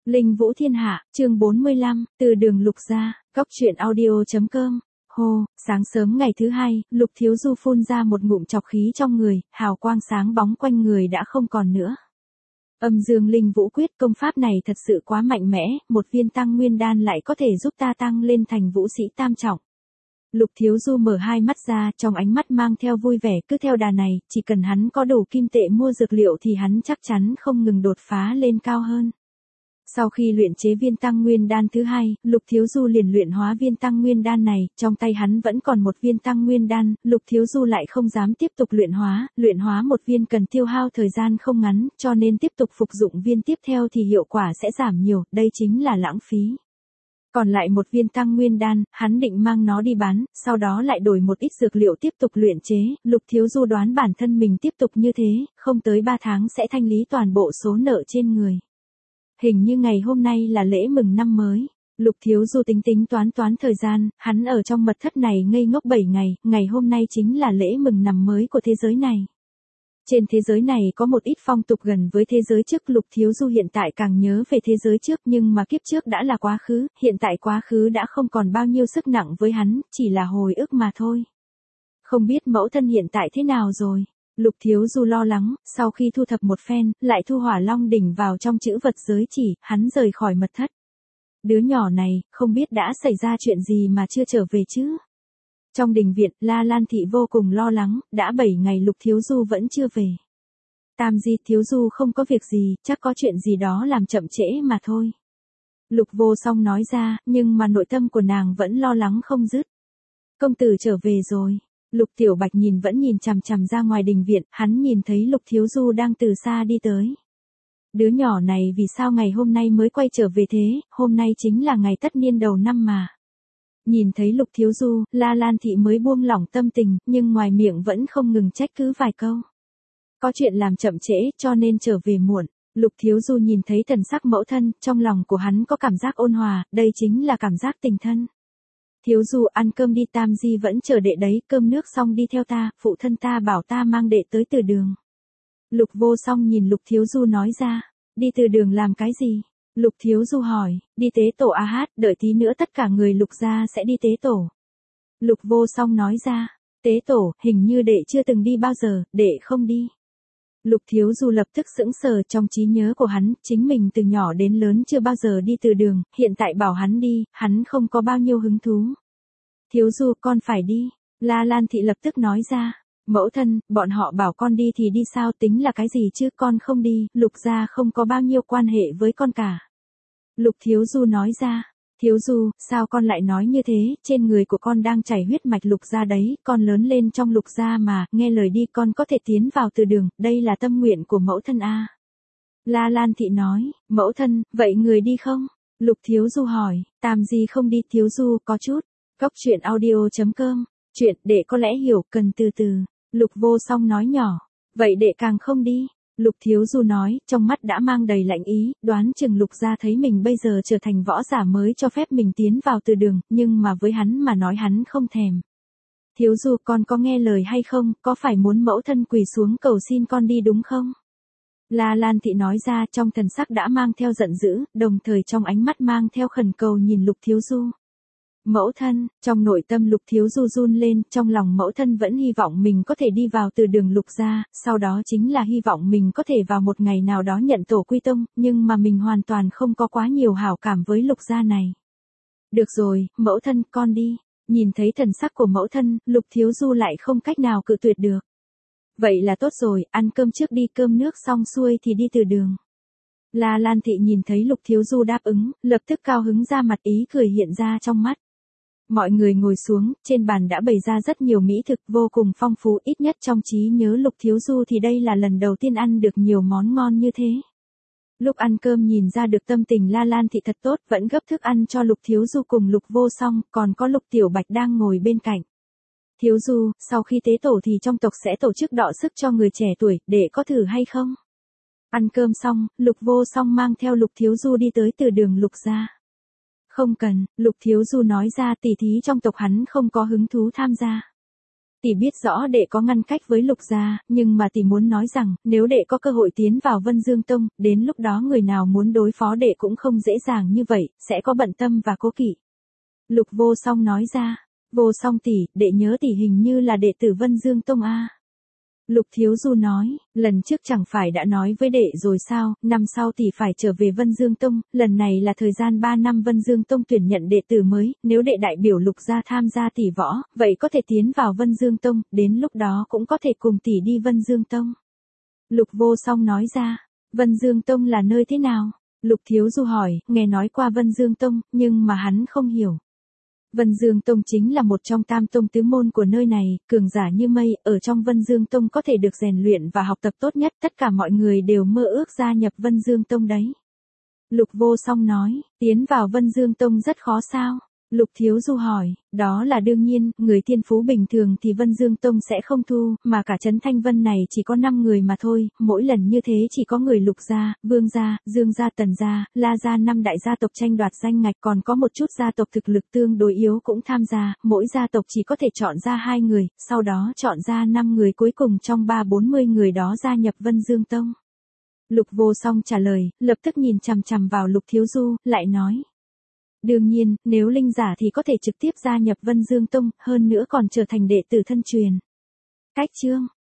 Linh Vũ Thiên Hạ, chương 45, từ đường Lục gia, góc truyện audio.com. Hô, sáng sớm ngày thứ hai, Lục Thiếu Du phun ra một ngụm trọc khí trong người, hào quang sáng bóng quanh người đã không còn nữa. Âm dương linh vũ quyết, công pháp này thật sự quá mạnh mẽ, một viên tăng nguyên đan lại có thể giúp ta tăng lên thành vũ sĩ tam trọng. Lục Thiếu Du mở hai mắt ra, trong ánh mắt mang theo vui vẻ, cứ theo đà này, chỉ cần hắn có đủ kim tệ mua dược liệu thì hắn chắc chắn không ngừng đột phá lên cao hơn. Sau khi luyện chế viên tăng nguyên đan thứ hai, Lục Thiếu Du liền luyện hóa viên tăng nguyên đan này, trong tay hắn vẫn còn một viên tăng nguyên đan, Lục Thiếu Du lại không dám tiếp tục luyện hóa một viên cần tiêu hao thời gian không ngắn, cho nên tiếp tục phục dụng viên tiếp theo thì hiệu quả sẽ giảm nhiều, đây chính là lãng phí. Còn lại một viên tăng nguyên đan, hắn định mang nó đi bán, sau đó lại đổi một ít dược liệu tiếp tục luyện chế, Lục Thiếu Du đoán bản thân mình tiếp tục như thế, không tới 3 tháng sẽ thanh lý toàn bộ số nợ trên người. Hình như ngày hôm nay là lễ mừng năm mới. Lục Thiếu Du tính toán thời gian, hắn ở trong mật thất này ngây ngốc 7 ngày hôm nay chính là lễ mừng năm mới của thế giới này. Trên thế giới này có một ít phong tục gần với thế giới trước, Lục Thiếu Du hiện tại càng nhớ về thế giới trước, nhưng mà kiếp trước đã là quá khứ, hiện tại quá khứ đã không còn bao nhiêu sức nặng với hắn, chỉ là hồi ức mà thôi. Không biết mẫu thân hiện tại thế nào rồi? Lục Thiếu Du lo lắng, sau khi thu thập một phen, lại thu Hỏa Long đỉnh vào trong chữ vật giới chỉ, hắn rời khỏi mật thất. Đứa nhỏ này, không biết đã xảy ra chuyện gì mà chưa trở về chứ? Trong đình viện, La Lan Thị vô cùng lo lắng, đã 7 ngày Lục Thiếu Du vẫn chưa về. Tam Di, Thiếu Du không có việc gì, chắc có chuyện gì đó làm chậm trễ mà thôi. Lục Vô Song nói ra, nhưng mà nội tâm của nàng vẫn lo lắng không dứt. Công tử trở về rồi. Lục Tiểu Bạch vẫn nhìn chằm chằm ra ngoài đình viện, hắn nhìn thấy Lục Thiếu Du đang từ xa đi tới. Đứa nhỏ này vì sao ngày hôm nay mới quay trở về thế, hôm nay chính là ngày tất niên đầu năm mà. Nhìn thấy Lục Thiếu Du, La Lan Thị mới buông lỏng tâm tình, nhưng ngoài miệng vẫn không ngừng trách cứ vài câu. Có chuyện làm chậm trễ, cho nên trở về muộn. Lục Thiếu Du nhìn thấy thần sắc mẫu thân, trong lòng của hắn có cảm giác ôn hòa, đây chính là cảm giác tình thân. Thiếu Du, ăn cơm đi, Tam Di vẫn chờ đệ đấy, cơm nước xong đi theo ta, phụ thân ta bảo ta mang đệ tới từ đường. Lục Vô Song nhìn Lục Thiếu Du nói ra, đi từ đường làm cái gì? Lục Thiếu Du hỏi, đi tế tổ a hát, đợi tí nữa tất cả người Lục gia sẽ đi tế tổ. Lục Vô Song nói ra, tế tổ, hình như đệ chưa từng đi bao giờ, đệ không đi. Lục Thiếu Du lập tức sững sờ, trong trí nhớ của hắn, chính mình từ nhỏ đến lớn chưa bao giờ đi từ đường, hiện tại bảo hắn đi, hắn không có bao nhiêu hứng thú. Thiếu Du, con phải đi. La Lan Thị lập tức nói ra, mẫu thân, bọn họ bảo con đi thì đi sao, tính là cái gì chứ, con không đi, Lục gia không có bao nhiêu quan hệ với con cả. Lục Thiếu Du nói ra, Thiếu Du, sao con lại nói như thế, trên người của con đang chảy huyết mạch Lục gia đấy, con lớn lên trong Lục gia mà, nghe lời đi, con có thể tiến vào từ đường, đây là tâm nguyện của mẫu thân a. La Lan Thị nói, mẫu thân, vậy người đi không? Lục Thiếu Du hỏi, Tam Di không đi, Thiếu Du, có chút. Góc truyện audio.com, chuyện đệ có lẽ hiểu, cần từ từ. Lục Vô Song nói nhỏ, vậy đệ càng không đi. Lục Thiếu Du nói, trong mắt đã mang đầy lạnh ý, đoán chừng Lục gia thấy mình bây giờ trở thành võ giả mới cho phép mình tiến vào từ đường, nhưng mà với hắn mà nói hắn không thèm. Thiếu Du, con có nghe lời hay không, có phải muốn mẫu thân quỳ xuống cầu xin con đi đúng không? La Lan Thị nói ra, trong thần sắc đã mang theo giận dữ, đồng thời trong ánh mắt mang theo khẩn cầu nhìn Lục Thiếu Du. Mẫu thân, trong nội tâm Lục Thiếu Du run lên, trong lòng mẫu thân vẫn hy vọng mình có thể đi vào từ đường Lục gia, sau đó chính là hy vọng mình có thể vào một ngày nào đó nhận tổ quy tông, nhưng mà mình hoàn toàn không có quá nhiều hảo cảm với Lục gia này. Được rồi, mẫu thân, con đi. Nhìn thấy thần sắc của mẫu thân, Lục Thiếu Du lại không cách nào cự tuyệt được. Vậy là tốt rồi, ăn cơm trước đi, cơm nước xong xuôi thì đi từ đường. La Lan Thị nhìn thấy Lục Thiếu Du đáp ứng, lập tức cao hứng ra mặt, ý cười hiện ra trong mắt. Mọi người ngồi xuống, trên bàn đã bày ra rất nhiều mỹ thực vô cùng phong phú, ít nhất trong trí nhớ Lục Thiếu Du thì đây là lần đầu tiên ăn được nhiều món ngon như thế. Lúc ăn cơm nhìn ra được tâm tình La Lan Thị thật tốt, vẫn gấp thức ăn cho Lục Thiếu Du cùng Lục Vô Song, còn có Lục Tiểu Bạch đang ngồi bên cạnh. Thiếu Du, sau khi tế tổ thì trong tộc sẽ tổ chức đọ sức cho người trẻ tuổi, để có thử hay không? Ăn cơm xong, Lục Vô Song mang theo Lục Thiếu Du đi tới từ đường Lục gia. Không cần, Lục Thiếu Du nói ra, tỷ thí trong tộc hắn không có hứng thú tham gia. Tỷ biết rõ đệ có ngăn cách với Lục gia, nhưng mà tỷ muốn nói rằng, nếu đệ có cơ hội tiến vào Vân Dương Tông, đến lúc đó người nào muốn đối phó đệ cũng không dễ dàng như vậy, sẽ có bận tâm và cố kỵ. Lục Vô Song nói ra, Vô Song tỷ, đệ nhớ tỷ hình như là đệ tử Vân Dương Tông a. Lục Thiếu Du nói, lần trước chẳng phải đã nói với đệ rồi sao, năm sau tỷ phải trở về Vân Dương Tông, lần này là thời gian 3 năm Vân Dương Tông tuyển nhận đệ tử mới, nếu đệ đại biểu Lục gia tham gia tỷ võ, vậy có thể tiến vào Vân Dương Tông, đến lúc đó cũng có thể cùng tỷ đi Vân Dương Tông. Lục Vô Song nói ra, Vân Dương Tông là nơi thế nào? Lục Thiếu Du hỏi, nghe nói qua Vân Dương Tông, nhưng mà hắn không hiểu. Vân Dương Tông chính là một trong tam tông tứ môn của nơi này, cường giả như mây, ở trong Vân Dương Tông có thể được rèn luyện và học tập tốt nhất, tất cả mọi người đều mơ ước gia nhập Vân Dương Tông đấy. Lục Vô Song nói, tiến vào Vân Dương Tông rất khó sao? Lục Thiếu Du hỏi, đó là đương nhiên, người thiên phú bình thường thì Vân Dương Tông sẽ không thu, mà cả trấn Thanh Vân này chỉ có 5 người mà thôi, mỗi lần như thế chỉ có người Lục gia, Vương gia, Dương gia, Tần gia, La gia 5 đại gia tộc tranh đoạt danh ngạch, còn có một chút gia tộc thực lực tương đối yếu cũng tham gia, mỗi gia tộc chỉ có thể chọn ra 2 người, sau đó chọn ra 5 người cuối cùng trong 340 người đó gia nhập Vân Dương Tông. Lục Vô Song trả lời, lập tức nhìn chằm chằm vào Lục Thiếu Du, lại nói. Đương nhiên, nếu linh giả thì có thể trực tiếp gia nhập Vân Dương Tông, hơn nữa còn trở thành đệ tử thân truyền. Cách chương